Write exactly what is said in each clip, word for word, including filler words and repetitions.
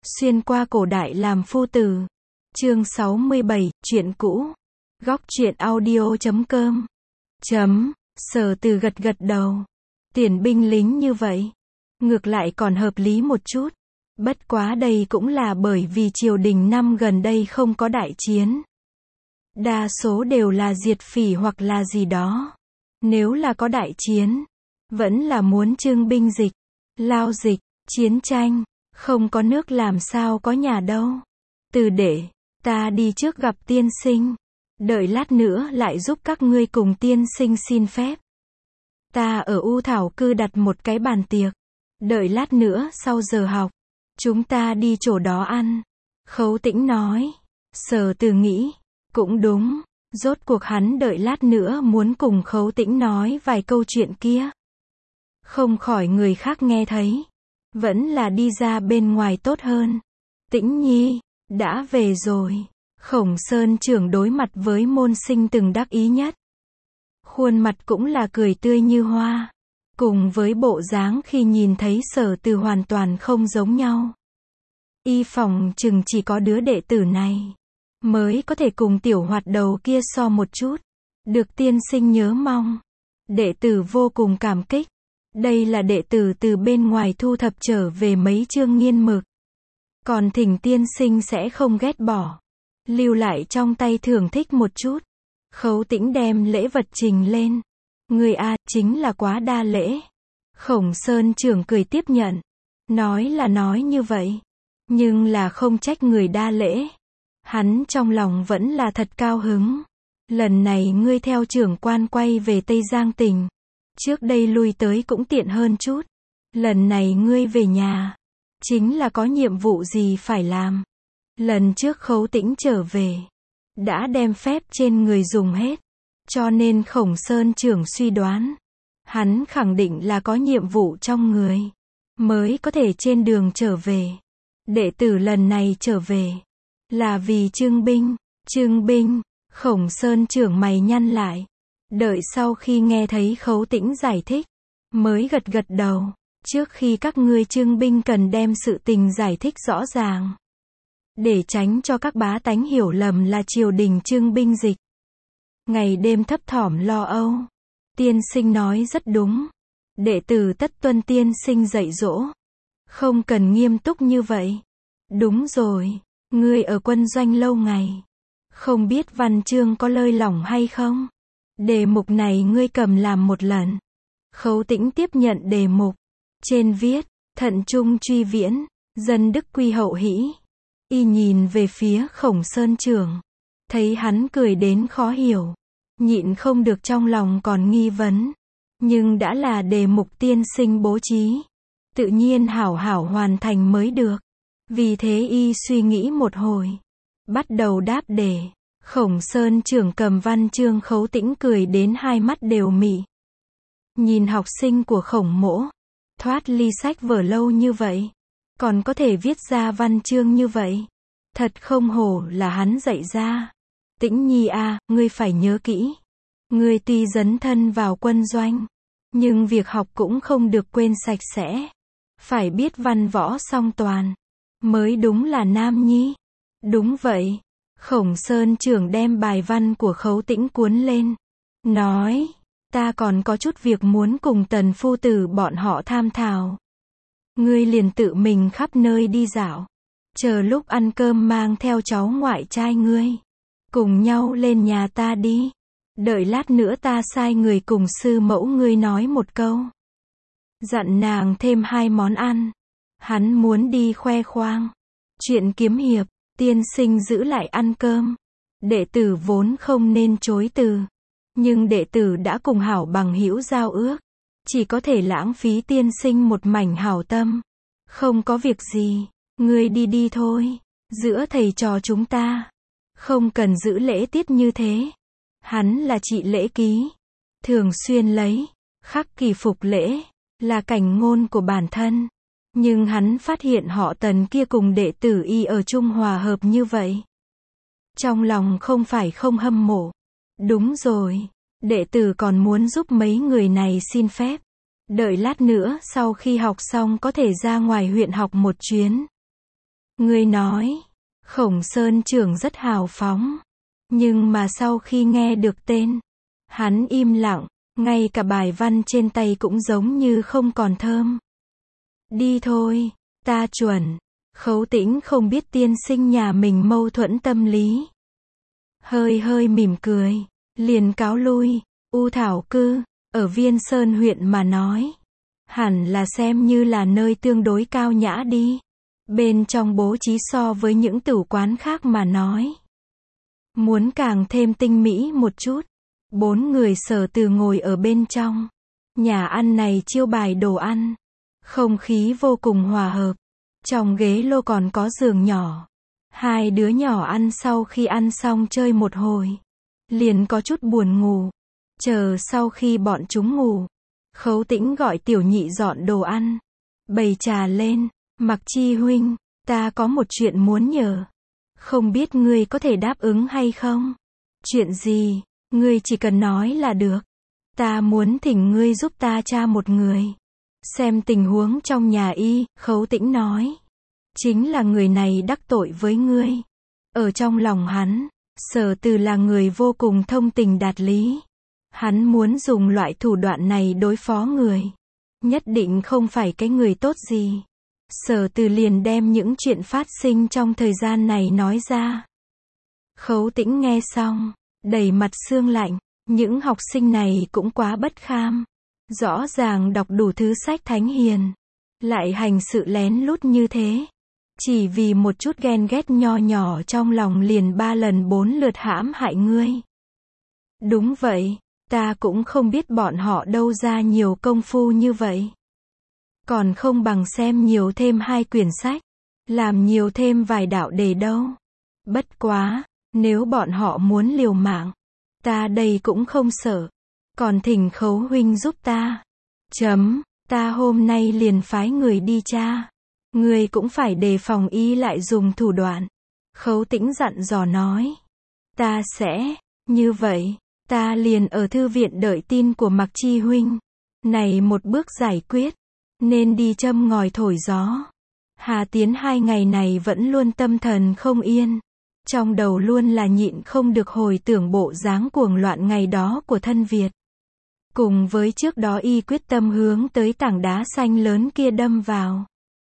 Xuyên qua cổ đại làm phu tử. Chương sáu mươi bảy, chuyện cũ. Góc truyện audio chấm com. Chấm, Sở Từ gật gật đầu. Tiền binh lính như vậy, ngược lại còn hợp lý một chút. Bất quá đây cũng là bởi vì triều đình năm gần đây không có đại chiến. Đa số đều là diệt phỉ hoặc là gì đó. Nếu là có đại chiến, vẫn là muốn trưng binh dịch, lao dịch, chiến tranh. Không có nước làm sao có nhà đâu. Từ để, ta đi trước gặp tiên sinh. Đợi lát nữa lại giúp các ngươi cùng tiên sinh xin phép. Ta ở U Thảo Cư đặt một cái bàn tiệc. Đợi lát nữa sau giờ học, chúng ta đi chỗ đó ăn. Khấu Tĩnh nói. Sở Từ nghĩ, cũng đúng. Rốt cuộc hắn đợi lát nữa muốn cùng Khấu Tĩnh nói vài câu chuyện kia. Không khỏi người khác nghe thấy. Vẫn là đi ra bên ngoài tốt hơn. Tĩnh Nhi, đã về rồi. Khổng Sơn trưởng đối mặt với môn sinh từng đắc ý nhất. Khuôn mặt cũng là cười tươi như hoa. Cùng với bộ dáng khi nhìn thấy Sở Từ hoàn toàn không giống nhau. Y phòng chừng chỉ có đứa đệ tử này mới có thể cùng tiểu hoạt đầu kia so một chút. Được tiên sinh nhớ mong. Đệ tử vô cùng cảm kích. Đây là đệ tử từ bên ngoài thu thập trở về mấy chương nghiên mực. Còn thỉnh tiên sinh sẽ không ghét bỏ. Lưu lại trong tay thưởng thích một chút. Khấu Tĩnh đem lễ vật trình lên. Người a, chính là quá đa lễ. Khổng Sơn trưởng cười tiếp nhận. Nói là nói như vậy. Nhưng là không trách người đa lễ. Hắn trong lòng vẫn là thật cao hứng. Lần này ngươi theo trưởng quan quay về Tây Giang tỉnh. Trước đây lui tới cũng tiện hơn chút. Lần này ngươi về nhà. Chính là có nhiệm vụ gì phải làm. Lần trước Khấu Tĩnh trở về. Đã đem phép trên người dùng hết. Cho nên Khổng Sơn trưởng suy đoán. Hắn khẳng định là có nhiệm vụ trong người. Mới có thể trên đường trở về. Đệ tử lần này trở về. Là vì trưng binh. Trưng binh. Khổng Sơn trưởng mày nhăn lại. Đợi sau khi nghe thấy Khấu Tĩnh giải thích. Mới gật gật đầu. Trước khi các ngươi trưng binh cần đem sự tình giải thích rõ ràng. Để tránh cho các bá tánh hiểu lầm là triều đình trưng binh dịch. Ngày đêm thấp thỏm lo âu. Tiên sinh nói rất đúng. Đệ tử tất tuân tiên sinh dạy dỗ. Không cần nghiêm túc như vậy. Đúng rồi. Ngươi ở quân doanh lâu ngày. Không biết văn chương có lơi lỏng hay không? Đề mục này ngươi cầm làm một lần. Khấu Tĩnh tiếp nhận đề mục. Trên viết, thận trung truy viễn, dân đức quy hậu hĩ. Y nhìn về phía Khổng Sơn trưởng. Thấy hắn cười đến khó hiểu. Nhịn không được trong lòng còn nghi vấn. Nhưng đã là đề mục tiên sinh bố trí. Tự nhiên hảo hảo hoàn thành mới được. Vì thế y suy nghĩ một hồi. Bắt đầu đáp đề. Khổng Sơn trưởng cầm văn chương. Khấu Tĩnh cười đến hai mắt đều mị. Nhìn học sinh của Khổng mỗ. Thoát ly sách vở lâu như vậy. Còn có thể viết ra văn chương như vậy. Thật không hổ là hắn dạy ra. Tĩnh Nhi a, à, ngươi phải nhớ kỹ. Ngươi tuy dấn thân vào quân doanh. Nhưng việc học cũng không được quên sạch sẽ. Phải biết văn võ song toàn. Mới đúng là nam nhi. Đúng vậy. Khổng Sơn trưởng đem bài văn của Khấu Tĩnh cuốn lên. Nói. Ta còn có chút việc muốn cùng Tần phu tử bọn họ tham thảo. Ngươi liền tự mình khắp nơi đi dạo. Chờ lúc ăn cơm mang theo cháu ngoại trai ngươi. Cùng nhau lên nhà ta đi. Đợi lát nữa ta sai người cùng sư mẫu ngươi nói một câu. Dặn nàng thêm hai món ăn. Hắn muốn đi khoe khoang. Chuyện kiếm hiệp, tiên sinh giữ lại ăn cơm. Đệ tử vốn không nên chối từ. Nhưng đệ tử đã cùng hảo bằng hữu giao ước. Chỉ có thể lãng phí tiên sinh một mảnh hảo tâm. Không có việc gì. Ngươi đi đi thôi. Giữa thầy trò chúng ta. Không cần giữ lễ tiết như thế. Hắn là trị lễ ký. Thường xuyên lấy. Khắc kỳ phục lễ. Là cảnh ngôn của bản thân. Nhưng hắn phát hiện họ Tần kia cùng đệ tử y ở chung hòa hợp như vậy. Trong lòng không phải không hâm mộ. Đúng rồi. Đệ tử còn muốn giúp mấy người này xin phép. Đợi lát nữa sau khi học xong có thể ra ngoài huyện học một chuyến. Ngươi nói, Khổng Sơn trưởng rất hào phóng. Nhưng mà sau khi nghe được tên, hắn im lặng, ngay cả bài văn trên tay cũng giống như không còn thơm. Đi thôi, ta chuẩn. Khấu Tĩnh không biết tiên sinh nhà mình mâu thuẫn tâm lý. Hơi hơi mỉm cười, liền cáo lui. U Thảo Cư, ở Viên Sơn huyện mà nói, hẳn là xem như là nơi tương đối cao nhã đi. Bên trong bố trí so với những tử quán khác mà nói, muốn càng thêm tinh mỹ một chút. Bốn người Sở Từ ngồi ở bên trong. Nhà ăn này chiêu bài đồ ăn. Không khí vô cùng hòa hợp. Trong ghế lô còn có giường nhỏ. Hai đứa nhỏ ăn sau khi ăn xong chơi một hồi, liền có chút buồn ngủ. Chờ sau khi bọn chúng ngủ, Khấu Tĩnh gọi Tiểu Nhị dọn đồ ăn, bày trà lên. Mặc Chi huynh, ta có một chuyện muốn nhờ. Không biết ngươi có thể đáp ứng hay không? Chuyện gì? Ngươi chỉ cần nói là được. Ta muốn thỉnh ngươi giúp ta tra một người. Xem tình huống trong nhà y, Khấu Tĩnh nói. Chính là người này đắc tội với ngươi. Ở trong lòng hắn, Sở Từ là người vô cùng thông tình đạt lý. Hắn muốn dùng loại thủ đoạn này đối phó người. Nhất định không phải cái người tốt gì. Sở Từ liền đem những chuyện phát sinh trong thời gian này nói ra. Khấu Tĩnh nghe xong, đầy mặt sương lạnh. Những học sinh này cũng quá bất kham. Rõ ràng đọc đủ thứ sách thánh hiền, lại hành sự lén lút như thế. Chỉ vì một chút ghen ghét nho nhỏ trong lòng liền ba lần bốn lượt hãm hại ngươi. Đúng vậy, ta cũng không biết bọn họ đâu ra nhiều công phu như vậy. Còn không bằng xem nhiều thêm hai quyển sách, làm nhiều thêm vài đạo đề đâu. Bất quá, nếu bọn họ muốn liều mạng, ta đây cũng không sợ. Còn thỉnh Khấu huynh giúp ta. Chấm, ta hôm nay liền phái người đi tra. Ngươi cũng phải đề phòng y lại dùng thủ đoạn. Khấu Tĩnh dặn dò nói. Ta sẽ, như vậy, ta liền ở thư viện đợi tin của Mặc Chi huynh. Này một bước giải quyết, nên đi châm ngòi thổi gió. Hà Tiến hai ngày này vẫn luôn tâm thần không yên. Trong đầu luôn là nhịn không được hồi tưởng bộ dáng cuồng loạn ngày đó của thân Việt. Cùng với trước đó y quyết tâm hướng tới tảng đá xanh lớn kia đâm vào.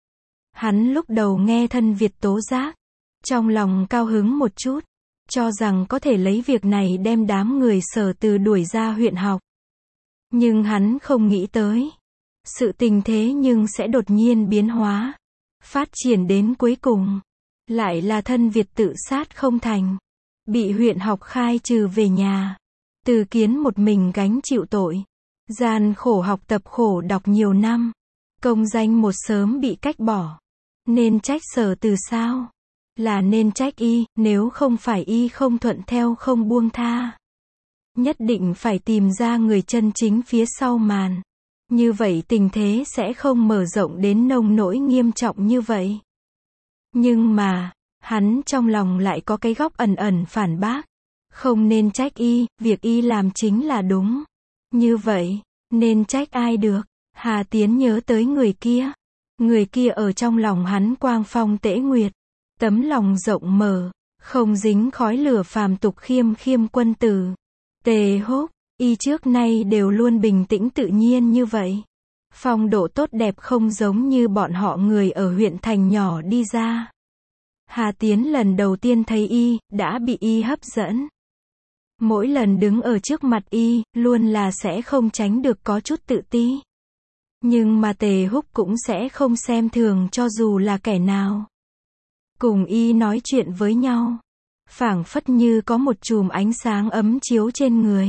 Hắn lúc đầu nghe thân Việt tố giác, trong lòng cao hứng một chút, cho rằng có thể lấy việc này đem đám người Sở Từ đuổi ra huyện học. Nhưng hắn không nghĩ tới, sự tình thế nhưng sẽ đột nhiên biến hóa, phát triển đến cuối cùng, lại là thân Việt tự sát không thành, bị huyện học khai trừ về nhà. Từ Kiến một mình gánh chịu tội, gian khổ học tập khổ đọc nhiều năm, công danh một sớm bị cách bỏ. Nên trách Sở Từ sao? Là nên trách y, nếu không phải y không thuận theo không buông tha. Nhất định phải tìm ra người chân chính phía sau màn. Như vậy tình thế sẽ không mở rộng đến nông nỗi nghiêm trọng như vậy. Nhưng mà, hắn trong lòng lại có cái góc ẩn ẩn phản bác. Không nên trách y, việc y làm chính là đúng. Như vậy, nên trách ai được? Hà Tiến nhớ tới người kia. Người kia ở trong lòng hắn quang phong tễ nguyệt. Tấm lòng rộng mở, không dính khói lửa phàm tục khiêm khiêm quân tử. Tề Húc, y trước nay đều luôn bình tĩnh tự nhiên như vậy. Phong độ tốt đẹp không giống như bọn họ người ở huyện thành nhỏ đi ra. Hà Tiến lần đầu tiên thấy y, đã bị y hấp dẫn. Mỗi lần đứng ở trước mặt y, luôn là sẽ không tránh được có chút tự ti. Nhưng mà Tề Húc cũng sẽ không xem thường cho dù là kẻ nào. Cùng y nói chuyện với nhau, phảng phất như có một chùm ánh sáng ấm chiếu trên người,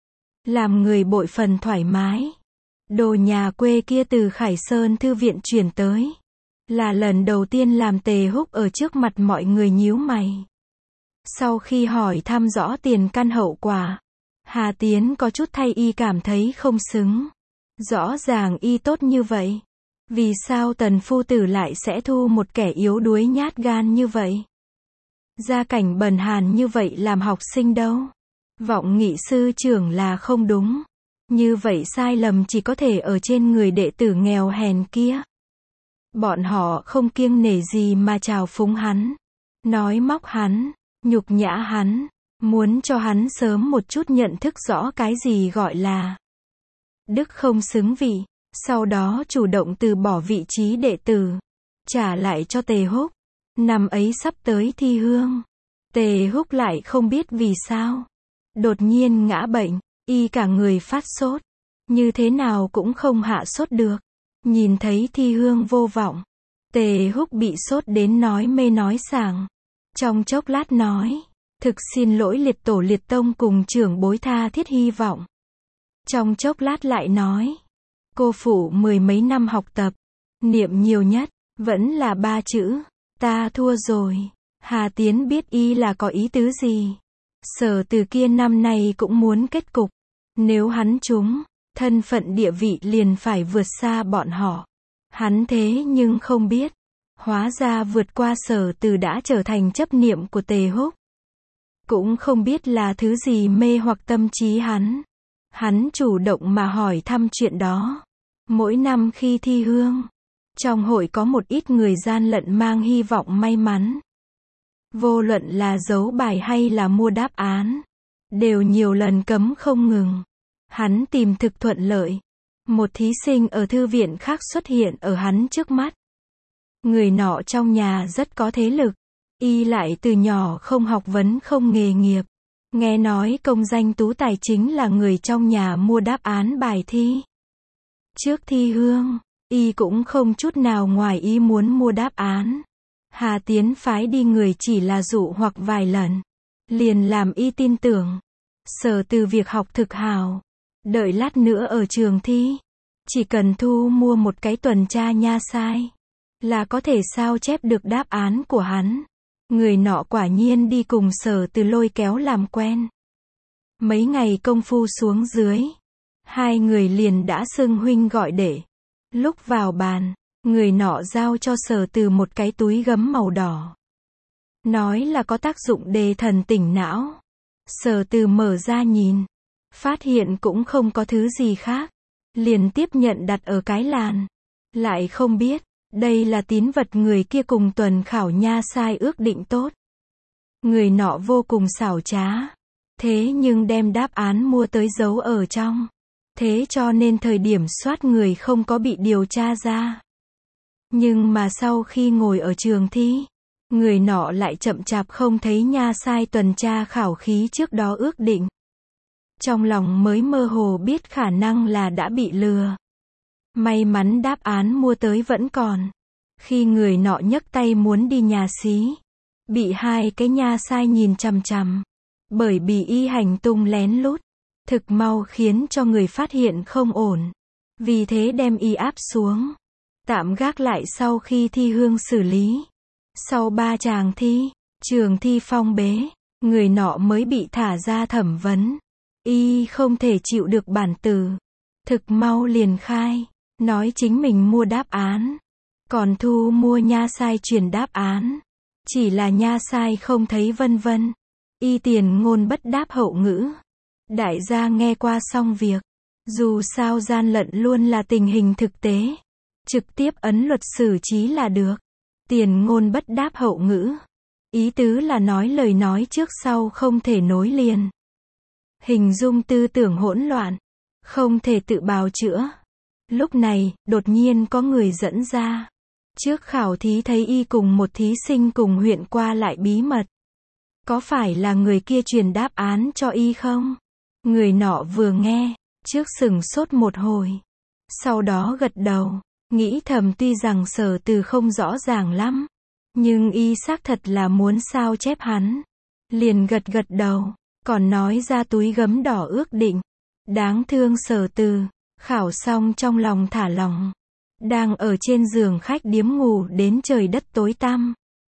làm người bội phần thoải mái. Đồ nhà quê kia từ Khải Sơn thư viện chuyển tới, là lần đầu tiên làm Tề Húc ở trước mặt mọi người nhíu mày. Sau khi hỏi thăm rõ tiền căn hậu quả, Hà Tiến có chút thay y cảm thấy không xứng. Rõ ràng y tốt như vậy, vì sao Tần phu tử lại sẽ thu một kẻ yếu đuối nhát gan như vậy? Gia cảnh bần hàn như vậy làm học sinh đâu? Vọng nghị sư trưởng là không đúng. Như vậy sai lầm chỉ có thể ở trên người đệ tử nghèo hèn kia. Bọn họ không kiêng nể gì mà trào phúng hắn, nói móc hắn, nhục nhã hắn, muốn cho hắn sớm một chút nhận thức rõ cái gì gọi là đức không xứng vị, sau đó chủ động từ bỏ vị trí đệ tử, trả lại cho Tề Húc. Năm ấy sắp tới thi hương, Tề Húc lại không biết vì sao, đột nhiên ngã bệnh, y cả người phát sốt, như thế nào cũng không hạ sốt được. Nhìn thấy thi hương vô vọng, Tề Húc bị sốt đến nói mê nói sảng. Trong chốc lát nói, thực xin lỗi liệt tổ liệt tông cùng trưởng bối tha thiết hy vọng. Trong chốc lát lại nói, cô phụ mười mấy năm học tập, niệm nhiều nhất, vẫn là ba chữ, ta thua rồi. Hà Tiến biết y là có ý tứ gì. Sở Từ kia năm nay cũng muốn kết cục, nếu hắn trúng, thân phận địa vị liền phải vượt xa bọn họ. Hắn thế nhưng không biết, hóa ra vượt qua Sở Từ đã trở thành chấp niệm của Tề Húc. Cũng không biết là thứ gì mê hoặc tâm trí hắn. Hắn chủ động mà hỏi thăm chuyện đó. Mỗi năm khi thi hương, trong hội có một ít người gian lận mang hy vọng may mắn. Vô luận là giấu bài hay là mua đáp án, đều nhiều lần cấm không ngừng. Hắn tìm thực thuận lợi. Một thí sinh ở thư viện khác xuất hiện ở hắn trước mắt. Người nọ trong nhà rất có thế lực, y lại từ nhỏ không học vấn không nghề nghiệp. Nghe nói công danh tú tài chính là người trong nhà mua đáp án bài thi. Trước thi hương, y cũng không chút nào ngoài ý muốn mua đáp án. Hà Tiến phái đi người chỉ là dụ hoặc vài lần, liền làm y tin tưởng. Sở Từ việc học thực hào, đợi lát nữa ở trường thi, chỉ cần thu mua một cái tuần tra nha sai, là có thể sao chép được đáp án của hắn. Người nọ quả nhiên đi cùng Sở Từ lôi kéo làm quen. Mấy ngày công phu xuống dưới, hai người liền đã xưng huynh gọi đệ. Lúc vào bàn, người nọ giao cho Sở Từ một cái túi gấm màu đỏ, nói là có tác dụng đề thần tỉnh não. Sở Từ mở ra nhìn, phát hiện cũng không có thứ gì khác, liền tiếp nhận đặt ở cái làn. Lại không biết, đây là tín vật người kia cùng tuần khảo nha sai ước định tốt. Người nọ vô cùng xảo trá, thế nhưng đem đáp án mua tới giấu ở trong. Thế cho nên thời điểm soát người không có bị điều tra ra. Nhưng mà sau khi ngồi ở trường thi, người nọ lại chậm chạp không thấy nha sai tuần tra khảo khí trước đó ước định. Trong lòng mới mơ hồ biết khả năng là đã bị lừa. May mắn đáp án mua tới vẫn còn. Khi người nọ nhấc tay muốn đi nhà xí, bị hai cái nha sai nhìn chằm chằm. Bởi bị y hành tung lén lút, thực mau khiến cho người phát hiện không ổn. Vì thế đem y áp xuống, tạm gác lại sau khi thi hương xử lý. Sau ba chàng thi, trường thi phong bế, người nọ mới bị thả ra thẩm vấn. Y không thể chịu được bản từ, thực mau liền khai, nói chính mình mua đáp án, còn thu mua nha sai truyền đáp án. Chỉ là nha sai không thấy vân vân. Y tiền ngôn bất đáp hậu ngữ. Đại gia nghe qua xong việc. Dù sao gian lận luôn là tình hình thực tế. Trực tiếp ấn luật xử trí là được. Tiền ngôn bất đáp hậu ngữ. Ý tứ là nói lời nói trước sau không thể nối liền. Hình dung tư tưởng hỗn loạn. Không thể tự bào chữa. Lúc này, đột nhiên có người dẫn ra. Trước khảo thí thấy y cùng một thí sinh cùng huyện qua lại bí mật. Có phải là người kia truyền đáp án cho y không? Người nọ vừa nghe, trước sửng sốt một hồi. Sau đó gật đầu, nghĩ thầm tuy rằng Sở Từ không rõ ràng lắm. Nhưng y xác thật là muốn sao chép hắn. Liền gật gật đầu, còn nói ra túi gấm đỏ ước định. Đáng thương Sở Từ, khảo xong trong lòng thả lòng. Đang ở trên giường khách điếm ngủ đến trời đất tối tăm.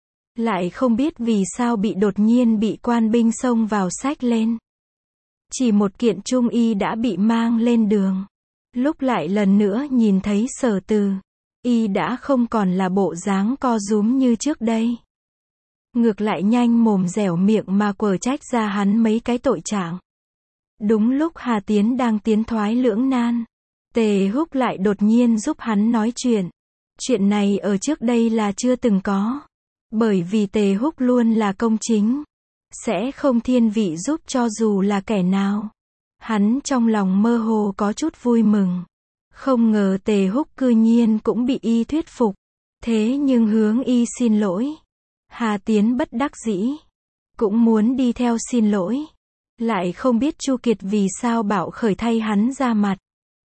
Lại không biết vì sao bị đột nhiên bị quan binh xông vào xách lên. Chỉ một kiện trung y đã bị mang lên đường. Lúc lại lần nữa nhìn thấy Sở Từ, y đã không còn là bộ dáng co rúm như trước đây. Ngược lại nhanh mồm dẻo miệng mà quở trách ra hắn mấy cái tội trạng. Đúng lúc Hà Tiến đang tiến thoái lưỡng nan, Tề Húc lại đột nhiên giúp hắn nói chuyện. Chuyện này ở trước đây là chưa từng có. Bởi vì Tề Húc luôn là công chính. Sẽ không thiên vị giúp cho dù là kẻ nào. Hắn trong lòng mơ hồ có chút vui mừng. Không ngờ Tề Húc cư nhiên cũng bị y thuyết phục. Thế nhưng hướng y xin lỗi. Hà Tiến bất đắc dĩ. Cũng muốn đi theo xin lỗi. Lại không biết Chu Kiệt vì sao bạo khởi thay hắn ra mặt.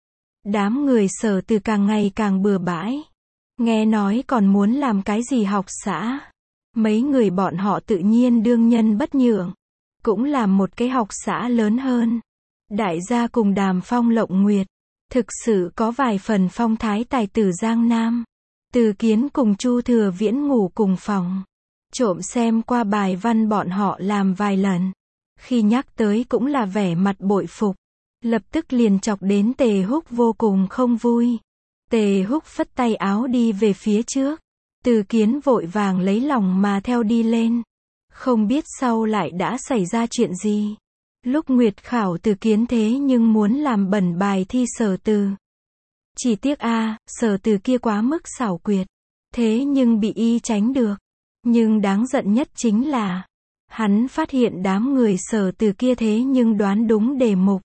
Đám người Sở Từ càng ngày càng bừa bãi. Nghe nói còn muốn làm cái gì học xã. Mấy người bọn họ tự nhiên đương nhân bất nhượng. Cũng làm một cái học xã lớn hơn. Đại gia cùng Đàm Phong Lộng Nguyệt. Thực sự có vài phần phong thái tài tử Giang Nam. Từ Kiến cùng Chu Thừa Viễn ngủ cùng phòng. Trộm xem qua bài văn bọn họ làm vài lần. Khi nhắc tới cũng là vẻ mặt bội phục. Lập tức liền chọc đến Tề Húc vô cùng không vui. Tề Húc phất tay áo đi về phía trước. Từ Kiến vội vàng lấy lòng mà theo đi lên. Không biết sau lại đã xảy ra chuyện gì. Lúc Nguyệt khảo Từ Kiến thế nhưng muốn làm bẩn bài thi Sở Từ. Chỉ tiếc a, à, Sở Từ kia quá mức xảo quyệt. Thế nhưng bị y tránh được. Nhưng đáng giận nhất chính là hắn phát hiện đám người Sở Từ kia thế nhưng đoán đúng đề mục.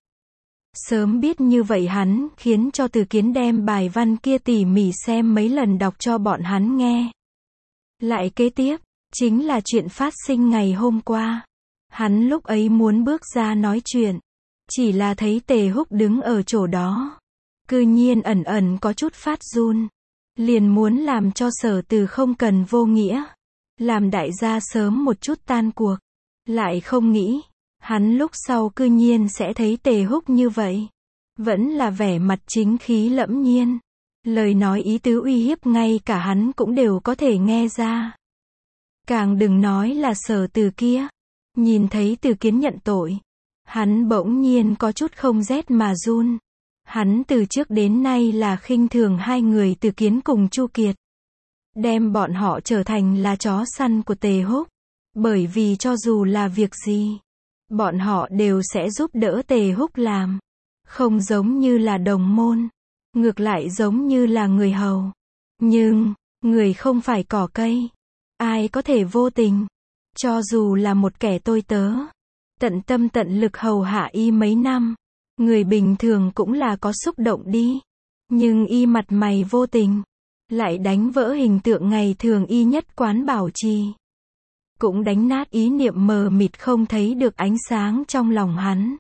Sớm biết như vậy hắn khiến cho Từ Kiến đem bài văn kia tỉ mỉ xem mấy lần đọc cho bọn hắn nghe. Lại kế tiếp, chính là chuyện phát sinh ngày hôm qua. Hắn lúc ấy muốn bước ra nói chuyện. Chỉ là thấy Tề Húc đứng ở chỗ đó. Cư nhiên ẩn ẩn có chút phát run. Liền muốn làm cho Sở Từ không cần vô nghĩa. Làm đại gia sớm một chút tan cuộc. Lại không nghĩ. Hắn lúc sau cư nhiên sẽ thấy Tề Húc như vậy. Vẫn là vẻ mặt chính khí lẫm nhiên. Lời nói ý tứ uy hiếp ngay cả hắn cũng đều có thể nghe ra. Càng đừng nói là Sở Từ kia. Nhìn thấy Từ Kiến nhận tội. Hắn bỗng nhiên có chút không rét mà run. Hắn từ trước đến nay là khinh thường hai người Từ Kiến cùng Chu Kiệt. Đem bọn họ trở thành là chó săn của Tề Húc. Bởi vì cho dù là việc gì, bọn họ đều sẽ giúp đỡ Tề Húc làm. Không giống như là đồng môn. Ngược lại giống như là người hầu. Nhưng, người không phải cỏ cây. Ai có thể vô tình. Cho dù là một kẻ tôi tớ. Tận tâm tận lực hầu hạ y mấy năm. Người bình thường cũng là có xúc động đi. Nhưng y mặt mày vô tình. Lại đánh vỡ hình tượng ngày thường y nhất quán bảo trì. Cũng đánh nát ý niệm mờ mịt không thấy được ánh sáng trong lòng hắn.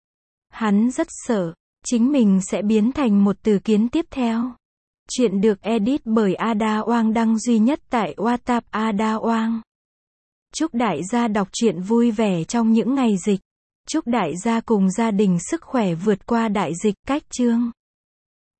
Hắn rất sợ, chính mình sẽ biến thành một Từ Kiến tiếp theo. Chuyện được edit bởi Ada Oang đăng duy nhất tại WhatsApp Ada Oang. Chúc đại gia đọc truyện vui vẻ trong những ngày dịch. Chúc đại gia cùng gia đình sức khỏe vượt qua đại dịch. Cách chương